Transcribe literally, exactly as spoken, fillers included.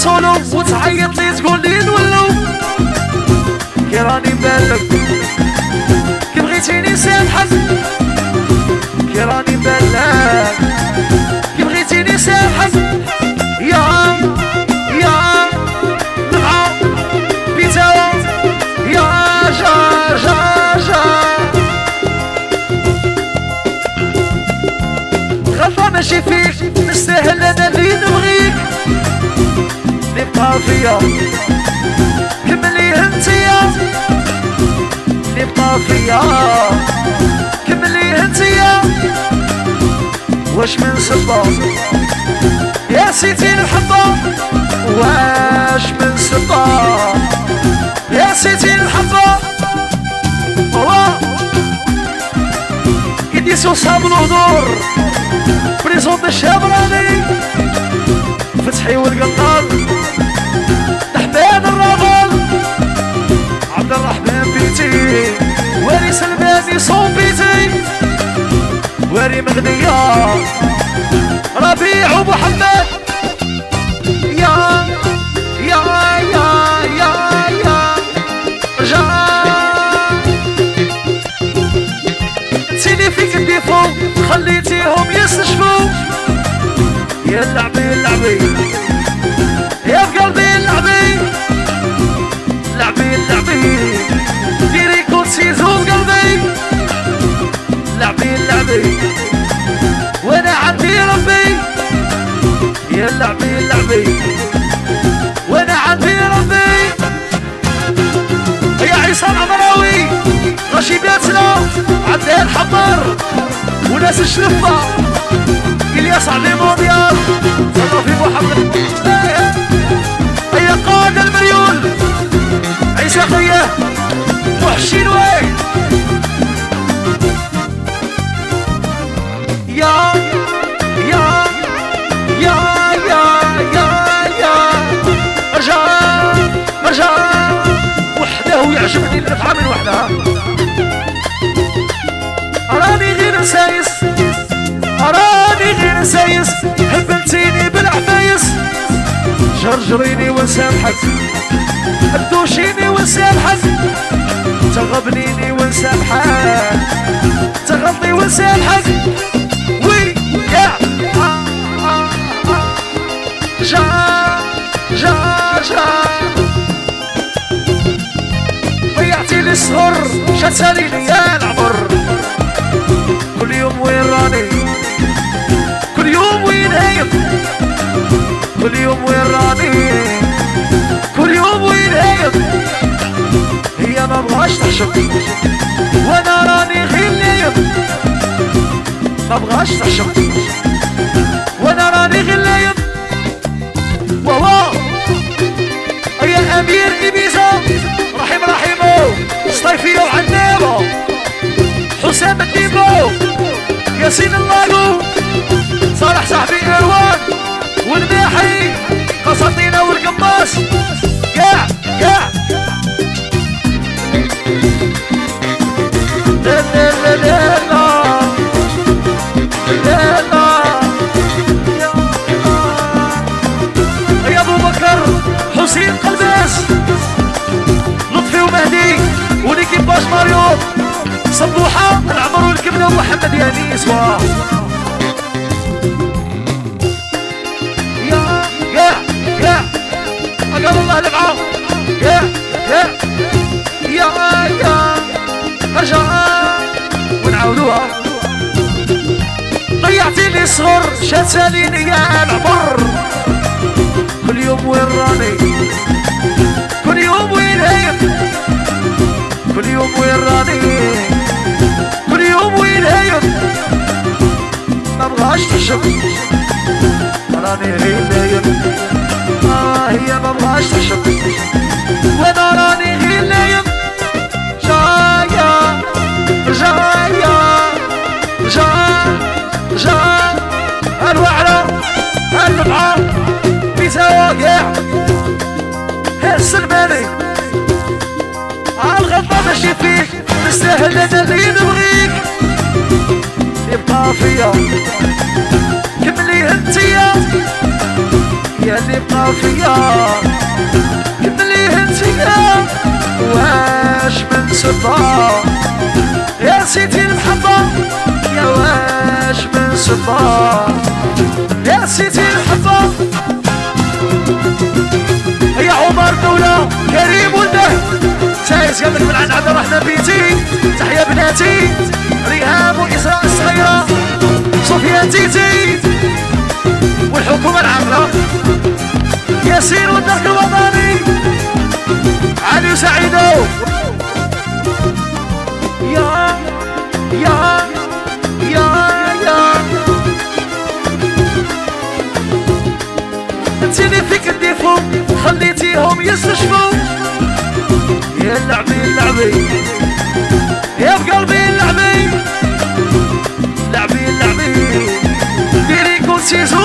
سولو وتعيط لي تقول لي نولو كي راني مبالك كي بغيتيني سامحك كي راني مبالك كي بغيتيني سامحك يا يا نبعا بيتاو يا جا جا جا غلطة ماشي فيك نستاهل انا اللي نبغيك نبقى فيا كملي انتيا نبقى فيا كملي انتيا واش من صبا يا سيتي الحبة واش من صبا يا سيتي الحبة يدي سو صاب الهدور بريزونت الشابراني فتحي والقطار حماد الرابل عبد الرحمن بيتي واري سلماني صوم بيتي واري مغنية ربيع ومحمد يا يا يا يا يا جا نسيني فيك الديفو خليتيهم يستشفوا يا اللعبي اللعبي يا في قلبي اللعبي لعبي اللعبي ديري كرسي زوز قلبي لعبي اللعبي وانا عندي ربي يا لعبي اللعبي وانا عندي ربي يا عصام عمراوي رشيداتنا عندها الحمر وناس الشرفة الياس علي مونديال صلوا في محمد هيا قائد المليون عيسى خيه وحشين وين يا يا يا يا يا يا ارجع ارجع وحده ويعجبني الدفعه من وحدها راني غير نسايس راني غير نسايس هبلتيني بالعفايس جرجريني وسامحك هدوشيني وسامحك تغبنيني وسامحك تغطي وسامحك وي يا جا جا جا ضيعتي لي السهر شتالي لي العمر كل يوم وين راني كل يوم وين هايب كل يوم وين راني كل يوم وين هايب هي ما بغاش تحشم وانا راني غير نايب ما بغاش تحشم وانا راني غير نايب وهو يا امير ابيزا رحيم رحيمو صيفيه وعنابه حسام الديبو ياسين اللاقو صالح صاحبي اروان والماحي قسطينة والقماص كاع كاع لا لا لا لا لا لا يا ابو بكر حسين قلباس لطفي ومهدي وليكيباج ماريو صبوحة العمر والكبنة ومحمد يانيس يا يا يا أقل الله لبعه يا يا يا يا ارجع ونعاودوها ضيعتي لي صغر شتاليني يا العمر كل يوم وين راني كل يوم وين هايب كل يوم وين راني كل يوم وين هايب ما بغاش تحشم راني غير نايم اه هي ما بغاش تحشم وانا راني غير نايم جاية جاية جا جا الوعرة النبعة بيساوا كاع السلماني عالغلطة ماشي فيك نستاهل انا اللي نبغيك يبقى فيا كملي انتيا يا اللي بقى فيا كمليه انتيا واش من صبا يا سيدي المحبة يا واش من صبا يا سيدي المحبة يا عمر دولة كريم ولده سايس قبلك من عند عبد الرحمن بيتي تحيا بناتي ريهام وإسراء الصغيرة صوفيا تيتي والحكومة العاملة ياسين والدرك الوطني علي وسعيدو يا يا يا يا انت اللي فيك الديفو خليتيهم يستشفوا يا اللعبي اللعبي يا بقلبي اللعبي لعبي لعبي ديري كل سيزون